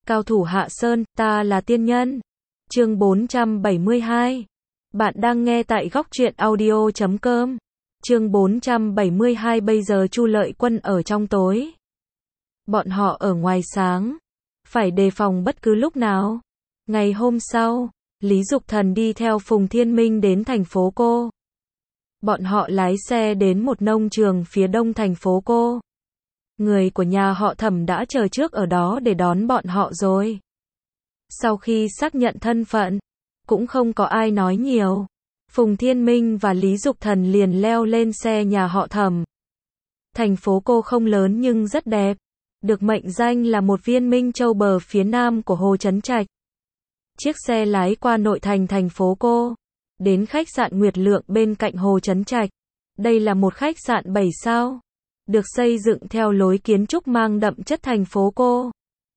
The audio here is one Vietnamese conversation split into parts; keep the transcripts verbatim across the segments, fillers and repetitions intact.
Cao thủ Hạ Sơn, ta là tiên nhân. Chương bốn trăm bảy mươi hai. Bạn đang nghe tại góc truyện audio chấm com. Chương bốn trăm bảy mươi hai. Bây giờ Chu Lợi Quân ở trong tối, bọn họ ở ngoài sáng, phải đề phòng bất cứ lúc nào. Ngày hôm sau, Lý Dục Thần đi theo Phùng Thiên Minh đến thành phố Cô. Bọn họ lái xe đến một nông trường phía đông thành phố Cô. Người của nhà họ Thẩm đã chờ trước ở đó để đón bọn họ rồi. Sau khi xác nhận thân phận, cũng không có ai nói nhiều. Phùng Thiên Minh và Lý Dục Thần liền leo lên xe nhà họ Thẩm. Thành phố Cô không lớn nhưng rất đẹp, được mệnh danh là một viên minh châu bờ phía nam của Hồ Trấn Trạch. Chiếc xe lái qua nội thành thành phố Cô, đến khách sạn Nguyệt Lượng bên cạnh Hồ Trấn Trạch. Đây là một khách sạn bảy sao, được xây dựng theo lối kiến trúc mang đậm chất thành phố Cô.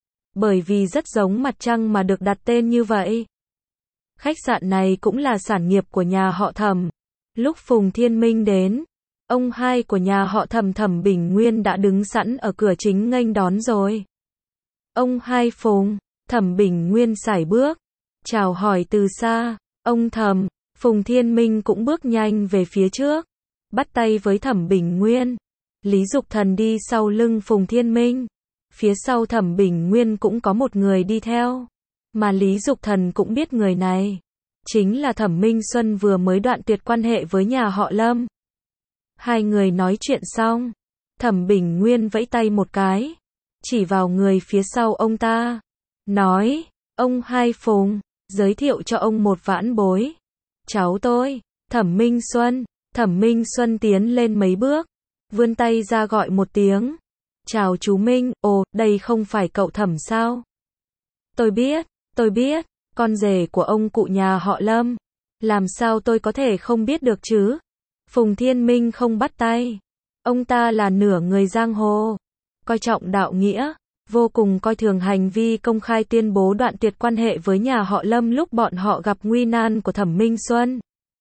Bởi vì rất giống mặt trăng mà được đặt tên như vậy. Khách sạn này cũng là sản nghiệp của nhà họ Thẩm. Lúc Phùng Thiên Minh đến, ông hai của nhà họ Thẩm, Thẩm Bình Nguyên đã đứng sẵn ở cửa chính nghênh đón rồi. Ông hai Phùng, Thẩm Bình Nguyên sải bước, chào hỏi từ xa. Ông Thẩm, Phùng Thiên Minh cũng bước nhanh về phía trước, bắt tay với Thẩm Bình Nguyên. Lý Dục Thần đi sau lưng Phùng Thiên Minh. Phía sau Thẩm Bình Nguyên cũng có một người đi theo, mà Lý Dục Thần cũng biết người này chính là Thẩm Minh Xuân vừa mới đoạn tuyệt quan hệ với nhà họ Lâm. Hai người nói chuyện xong, Thẩm Bình Nguyên vẫy tay một cái, chỉ vào người phía sau ông ta, nói, ông hai Phùng, giới thiệu cho ông một vãn bối. Cháu tôi, Thẩm Minh Xuân. Thẩm Minh Xuân tiến lên mấy bước, vươn tay ra gọi một tiếng. Chào chú Minh. Ồ, đây không phải cậu Thẩm sao? Tôi biết, tôi biết, con rể của ông cụ nhà họ Lâm. Làm sao tôi có thể không biết được chứ? Phùng Thiên Minh không bắt tay. Ông ta là nửa người giang hồ, coi trọng đạo nghĩa, vô cùng coi thường hành vi công khai tuyên bố đoạn tuyệt quan hệ với nhà họ Lâm lúc bọn họ gặp nguy nan của Thẩm Minh Xuân.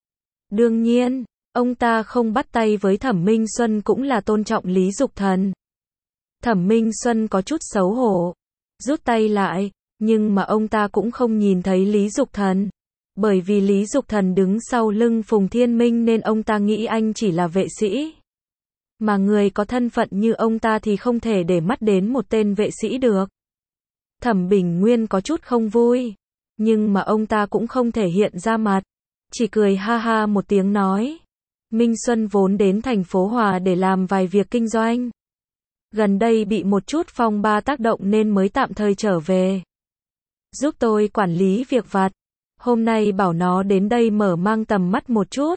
Đương nhiên, ông ta không bắt tay với Thẩm Minh Xuân cũng là tôn trọng Lý Dục Thần. Thẩm Minh Xuân có chút xấu hổ, rút tay lại, nhưng mà ông ta cũng không nhìn thấy Lý Dục Thần. Bởi vì Lý Dục Thần đứng sau lưng Phùng Thiên Minh nên ông ta nghĩ anh chỉ là vệ sĩ. Mà người có thân phận như ông ta thì không thể để mắt đến một tên vệ sĩ được. Thẩm Bình Nguyên có chút không vui, nhưng mà ông ta cũng không thể hiện ra mặt, chỉ cười ha ha một tiếng nói. Minh Xuân vốn đến thành phố Hòa để làm vài việc kinh doanh. Gần đây bị một chút phong ba tác động nên mới tạm thời trở về. Giúp tôi quản lý việc vặt. Hôm nay bảo nó đến đây mở mang tầm mắt một chút.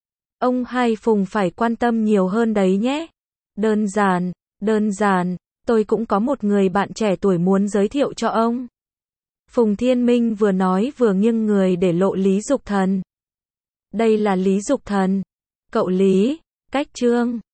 Ông hai Phùng phải quan tâm nhiều hơn đấy nhé. Đơn giản, đơn giản, tôi cũng có một người bạn trẻ tuổi muốn giới thiệu cho ông. Phùng Thiên Minh vừa nói vừa nghiêng người để lộ Lý Dục Thần. Đây là Lý Dục Thần. Cậu Lý, cách Trương.